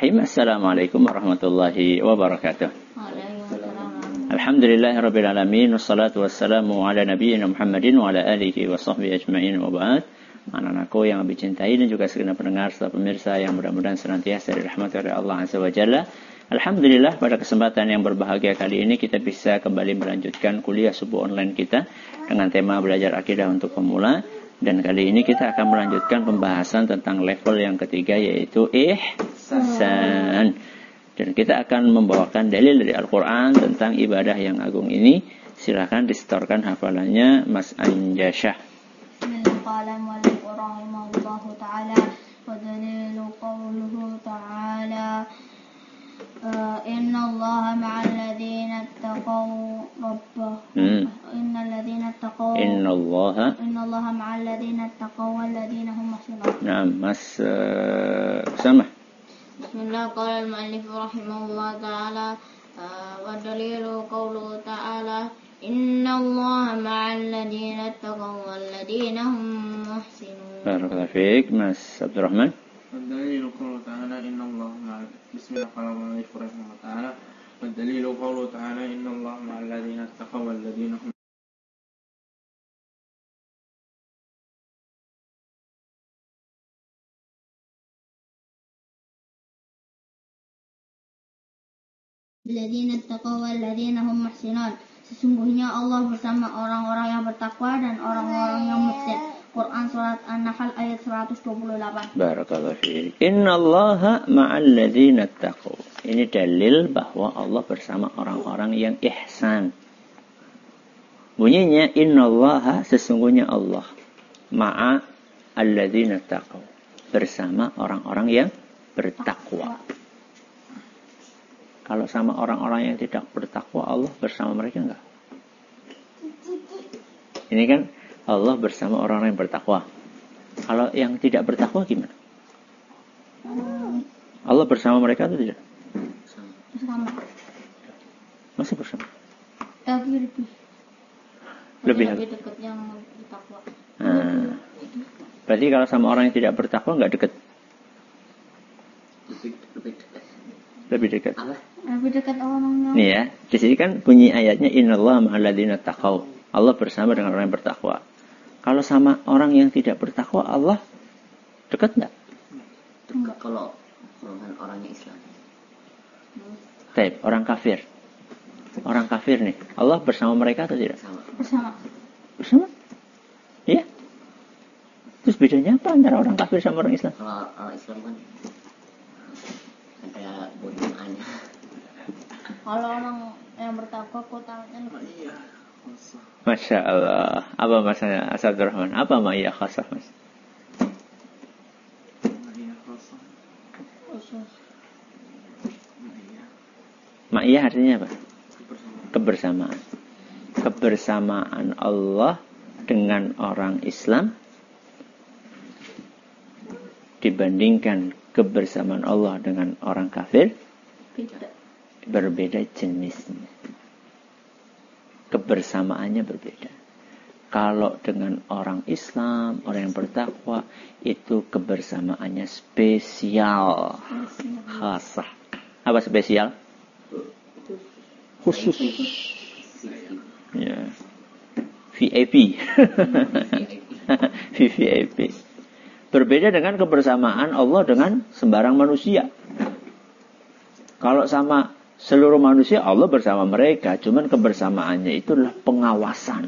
Bismillahirrahmanirrahim. Assalamualaikum warahmatullahi wabarakatuh. Alhamdulillahirabbil alamin wassalatu wassalamu ala nabiyyina Muhammadin wa ala alihi wa sahbihi ajmain wa ba'd. Anak-anakku yang lebih cintai dan juga segenap pendengar serta pemirsa yang mudah-mudahan senantiasa dirahmati oleh Allah Azza wa Jalla. Alhamdulillah, pada kesempatan yang berbahagia kali ini kita bisa kembali melanjutkan kuliah subuh online kita dengan tema belajar akidah untuk pemula. Dan kali ini kita akan melanjutkan pembahasan tentang level yang ketiga, yaitu ihsan. Dan kita akan membawakan dalil dari Al-Quran tentang ibadah yang agung ini. Silakan disetorkan hafalannya Mas Anjasyah. Inna Allah ma'al ladhina attaqaw Inna Allah ma'al ladhina attaqaw wal ladhina hum muhsinun. Naam, Mas Samah. Bismillah, qala al-mu'allif rahimahullah ta'ala wa dalilu qawluhu ta'ala Inna Allah ma'al ladhina attaqaw wal ladhina hum muhsinun. Barakallahu fiik, Mas Abdurrahman. والدليل قوله تعالى إن الله مع بسم الله قال الله رحمه الله تعالى والدليل قوله تعالى إن الله مع الذين اتقوا والذين هم Alladzina attaqaw walladzina hum muhsinun. Sesungguhnya Allah bersama orang-orang yang bertakwa dan orang-orang yang muhsin. Quran surat An-Nahl ayat 128. Barakallahu fiik. Innallaha ma'al ladzina taqaw. Ini dalil bahwa Allah bersama orang-orang yang ihsan. Bunyinya innallaha, sesungguhnya Allah, ma'a alladzina taqaw, bersama orang-orang yang bertakwa. Kalau sama orang-orang yang tidak bertakwa, Allah bersama mereka enggak? Ini kan Allah bersama orang-orang yang bertakwa. Kalau yang tidak bertakwa gimana? Allah bersama mereka atau tidak? Bersama. Masih bersama. Tapi lebih dekat yang bertakwa. Berarti kalau sama orang yang tidak bertakwa enggak dekat? Lebih dekat. Lebih dekat orangnya. Nih ya, di sini kan bunyi ayatnya innallaha ma'al ladzina taqaw. Allah bersama dengan orang yang bertakwa. Kalau sama orang yang tidak bertakwa, Allah dekat enggak? Dekat kalau dengan orangnya Islam. Baik, orang kafir. Orang kafir nih, Allah bersama mereka atau tidak? Bersama. Bersama? Iya. Terus bedanya apa antara orang kafir sama orang Islam? Kalau orang Islam kan ada keutamaannya. Kalau orang yang bertakwa keutamaannya lebih. Masya Allah. Apa masanya Abdurrahman? Apa ma'iyah khasah, Mas? Ma'iyah artinya apa? Kebersamaan. Kebersamaan Allah dengan orang Islam dibandingkan kebersamaan Allah dengan orang kafir berbeda jenisnya. Kebersamaannya berbeda. Kalau dengan orang Islam, orang yang bertakwa, itu kebersamaannya spesial. Khasah. Apa spesial? Khusus. Ya. VIP. VIP. Berbeda dengan kebersamaan Allah dengan sembarang manusia. Kalau sama seluruh manusia, Allah bersama mereka. Cuman kebersamaannya itu adalah pengawasan.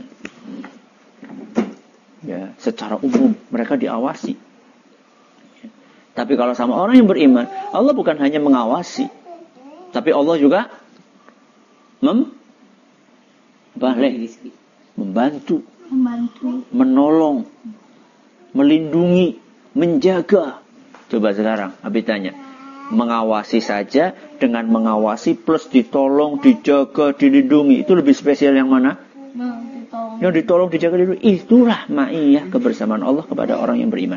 Ya, secara umum mereka diawasi. Tapi kalau sama orang yang beriman, Allah bukan hanya mengawasi, tapi Allah juga membantu, menolong, melindungi, menjaga. Coba sekarang, Abi tanya. Mengawasi saja, dengan mengawasi plus ditolong, dijaga, dilindungi, itu lebih spesial yang mana? Yang ditolong, dijaga, dilindungi. Itulah ma'iyah kebersamaan Allah kepada orang yang beriman.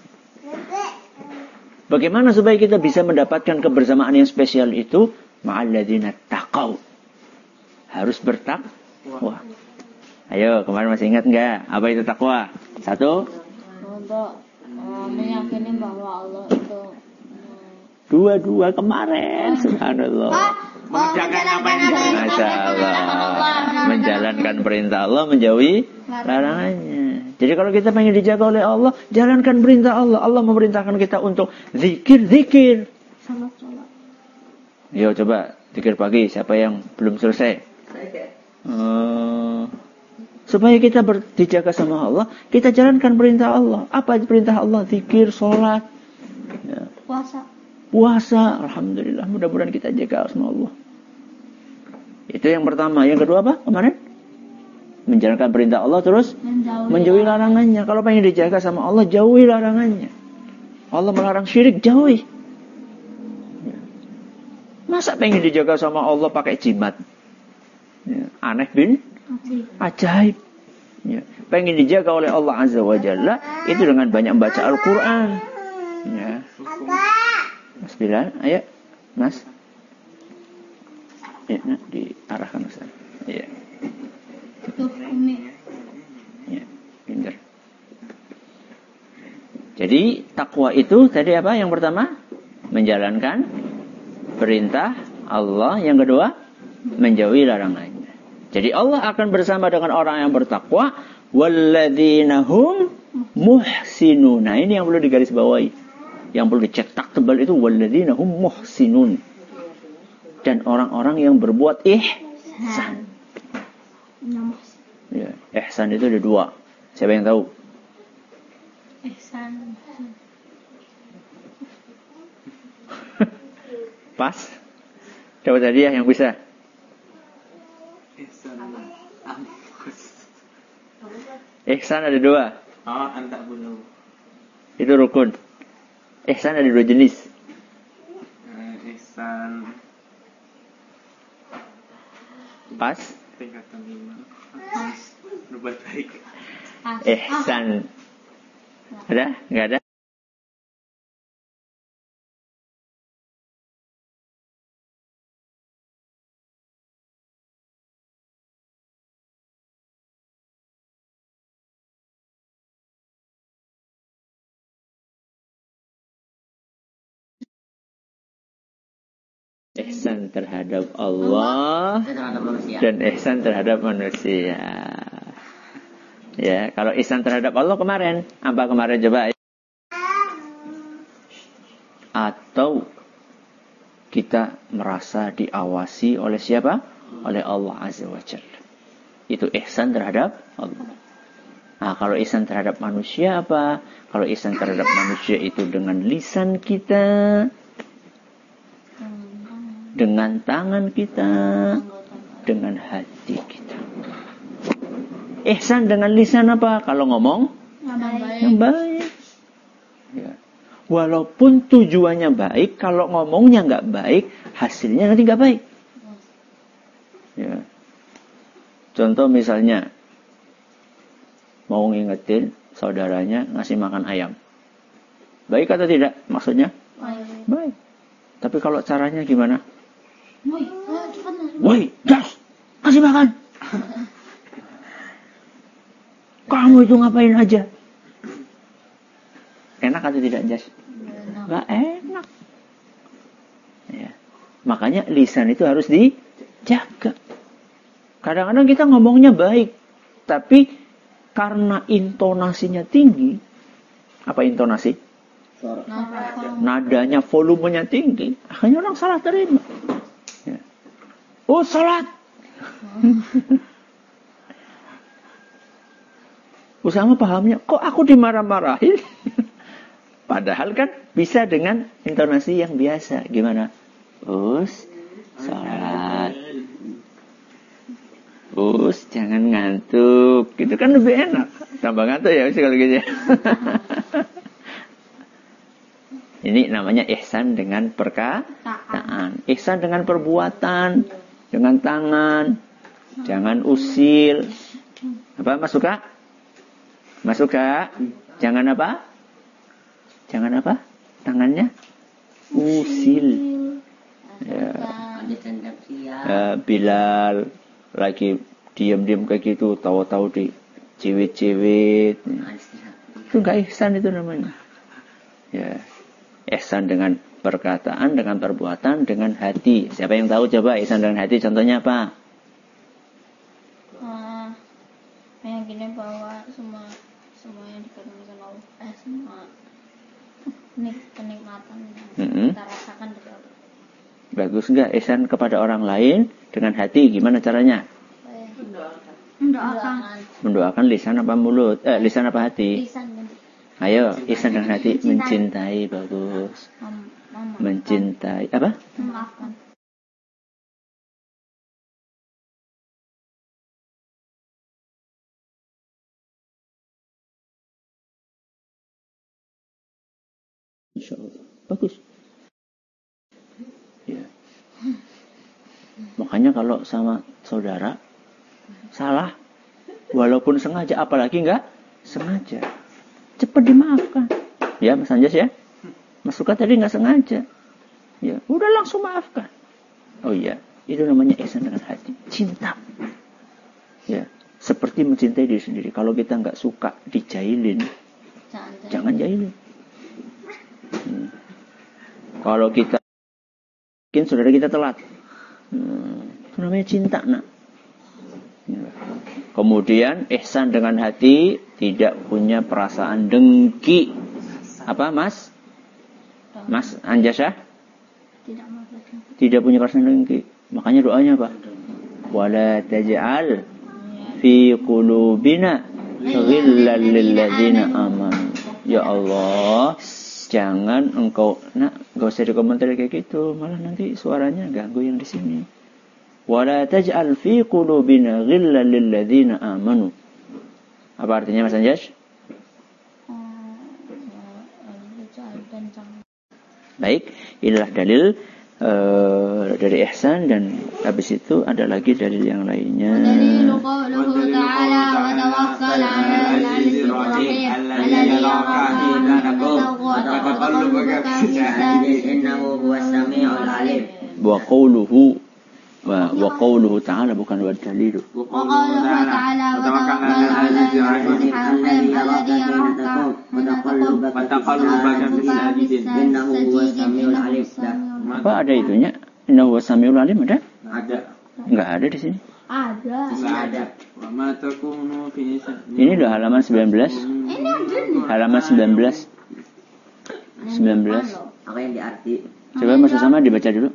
Bagaimana supaya kita bisa mendapatkan kebersamaan yang spesial itu? Ma'al ladzina taqaw. Harus bertakwa. Ayo, kemarin masih ingat enggak? Apa itu takwa? Satu. Untuk meyakini bahwa Allah itu Dua-dua kemarin, subhanallah. menjalankan apa yang Masya Allah. Menjalankan perintah Allah, menjauhi larangannya. Jadi kalau kita pengen dijaga oleh Allah, jalankan perintah Allah. Allah memerintahkan kita untuk zikir. salat. Yo coba zikir pagi. Siapa yang belum selesai? Supaya kita dijaga sama Allah, kita jalankan perintah Allah. Apa perintah Allah? Zikir, sholat, ya. Puasa. Alhamdulillah, mudah-mudahan kita jaga sama Allah. Itu yang pertama. Yang kedua apa kemarin? Menjalankan perintah Allah terus menjauhi larangannya. Kalau pengen dijaga sama Allah, jauhi larangannya. Allah melarang syirik, jauhi. Ya. Masa pengen dijaga sama Allah pakai jimat? Ya. Aneh bin ajaib. Ya. Pengen dijaga oleh Allah Azza wa Jalla itu dengan banyak membaca Al-Quran. Ya. Mas Bilal, ayo Mas. Ya, nah, diarahkan Ustaz. Ya. Ya, pintar. Jadi takwa itu tadi apa? Yang pertama menjalankan perintah Allah. Yang kedua menjauhi larangannya. Jadi Allah akan bersama dengan orang yang bertakwa. Walladzina hum muhsinun. Nah ini yang perlu digarisbawahi. Yang perlu dicetak tebal itu walladzina hum muhsinun. Dan orang-orang yang berbuat ihsan. Ya, ihsan itu ada dua. Siapa yang tahu? Ihsan. Pas. Coba tadi yang bisa. Ihsan ada dua. Antak bunuh. Itu rukun. Ihsan ada dua jenis. Ihsan Pas. tingkatan 5. Berbuat baik. Ihsan. Ada? Enggak ada? Ihsan terhadap Allah dan ihsan terhadap manusia. Ya, kalau ihsan terhadap Allah kemarin, apa kemarin coba? Atau kita merasa diawasi oleh siapa? Oleh Allah Azza wa Jalla. Itu ihsan terhadap Allah. Nah, kalau ihsan terhadap manusia apa? Kalau ihsan terhadap manusia itu dengan lisan kita, dengan tangan kita, dengan hati kita. Ihsan dengan lisan apa? Kalau ngomong yang baik. Ya. Walaupun tujuannya baik, kalau ngomongnya nggak baik, hasilnya nanti nggak baik. Ya. Contoh misalnya, mau ngingetin saudaranya ngasih makan ayam. Baik atau tidak maksudnya? Baik. Tapi kalau caranya gimana? Woi, gas, kasih makan. Kamu itu ngapain aja? Enak atau tidak, Jas? Gak enak. Ya. Makanya lisan itu harus dijaga. Kadang-kadang kita ngomongnya baik, tapi karena intonasinya tinggi. Apa intonasi? Nadanya, volumenya tinggi. Akhirnya orang salah terima. Ya. Oh, salat. Usama pahamnya, kok aku dimarah-marahin? Padahal kan bisa dengan intonasi yang biasa. Gimana? Salat. Jangan ngantuk. Gitu kan lebih enak. Tambah ngantuk ya kalau gitu. Ini namanya ihsan dengan perkataan. Ihsan dengan perbuatan. Dengan tangan. Jangan usil. Apa masuk Kak? Masuk Kak? Jangan apa? Jangan apa? Tangannya? Usil. Ya. Bilal lagi diam-diam kayak gitu, tahu-tahu di ciwit-ciwit. Itu enggak ihsan itu namanya. Ya. Ihsan dengan perkataan dengan perbuatan dengan hati. Siapa yang tahu coba ihsan dengan hati contohnya apa? Meyakini bahwa semua yang dikatakan Allah, semua kenikmatan yang kita rasakan dari Allah. Bagus enggak ihsan kepada orang lain dengan hati? Gimana caranya? Mendoakan lisan apa mulut? Lisan apa hati? Lisan. Ayo, ihsan dengan hati. Mencintai, bagus. Mencintai apa? Memaafkan. Insya Allah. Bagus. Ya. Makanya kalau sama saudara salah, walaupun sengaja, apalagi enggak sengaja, cepat dimaafkan. Ya, Mas Anjas ya. Mas Suka tadi enggak sengaja. Ya, udah langsung maafkan. Oh iya, itu namanya ihsan dengan hati. Cinta. Ya, seperti mencintai diri sendiri. Kalau kita enggak suka dijailin, jangan jailin. Kalau kita mungkin saudara kita telat, itu namanya cinta, nak. Kemudian ihsan dengan hati, tidak punya perasaan dengki. Apa, Mas? Mas Anjasah? Tidak punya perasaan dengki. Makanya doanya apa? Wala taj'al fi qulubina ghillan lil ladzina amanu. Ya Allah, jangan engkau, nak, enggak usah dikomentari kayak gitu, malah nanti suaranya ganggu yang di sini. Wala taj'al fi qulubina ghillan lil ladzina amanu. Apa artinya Mas Anjas? Baik, inilah dalil dari ihsan, dan habis itu ada lagi dalil yang lainnya. Dalilu qauluhu ta'ala wa tawakkal 'alal 'azizir rahim alladzi yaraka hina taqum wa taqallubaka fi sajidin innahu huwas samiul 'alim. Wa qawluhu ta'ala bukan wa dalilu. Wa qawluhu ta'ala wa tawakkal 'alal 'azizir rahim alladzi yaraka hina taqum wa taqallubaka fi sajidin innahu huwas samiul 'alim. Apa ada itunya? Innahu huwas samiul 'alim ada? Ada. Enggak ada di sini. Ada. Ada. Wa ma takunu fi Ini loh halaman 19. Halaman 19. 19. Apa yang diarti? Coba Mas Usama dibaca dulu.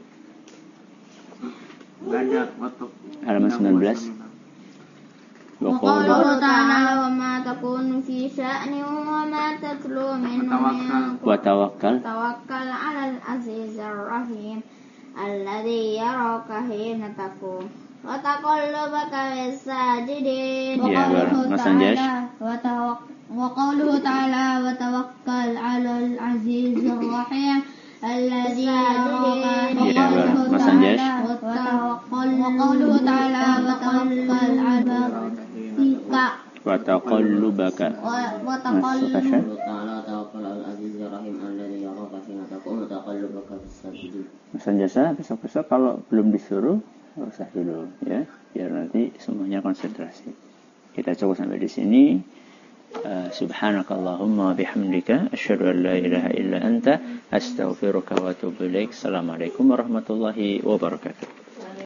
Ada waktu. Halaman 19. Wa qawluhu ta'ala wa ma takunu fi sya'nin wa ma tatlu minhu Wa tawakkal 'alal 'azizir rahim alladzi yaraka hina taqum wa taqallubaka fis sajidin. Ya, Mas Anjas. Wa qawluhu ta'ala wa tawakkal 'alal 'azizir rahim alladzi yaraka Ya, Mas Anjas. wa qawluhu ta'ala wa tawakkal 'alal wa taqallubaka. wa Masuk Asya. Ta'ala tawakkal al-azizir rahim alladzi yaraka hina taqum wa taqallubaka fis sajidin. Mas Anjasa, besok-besok kalau belum disuruh usah dulu ya, biar nanti semuanya konsentrasi. Kita cukup sampai di sini. Subhanakallahumma bihamdika asyhadu an la ilaha illa anta astaghfiruka wa atubu ilaik. Assalamualaikum warahmatullahi wabarakatuh.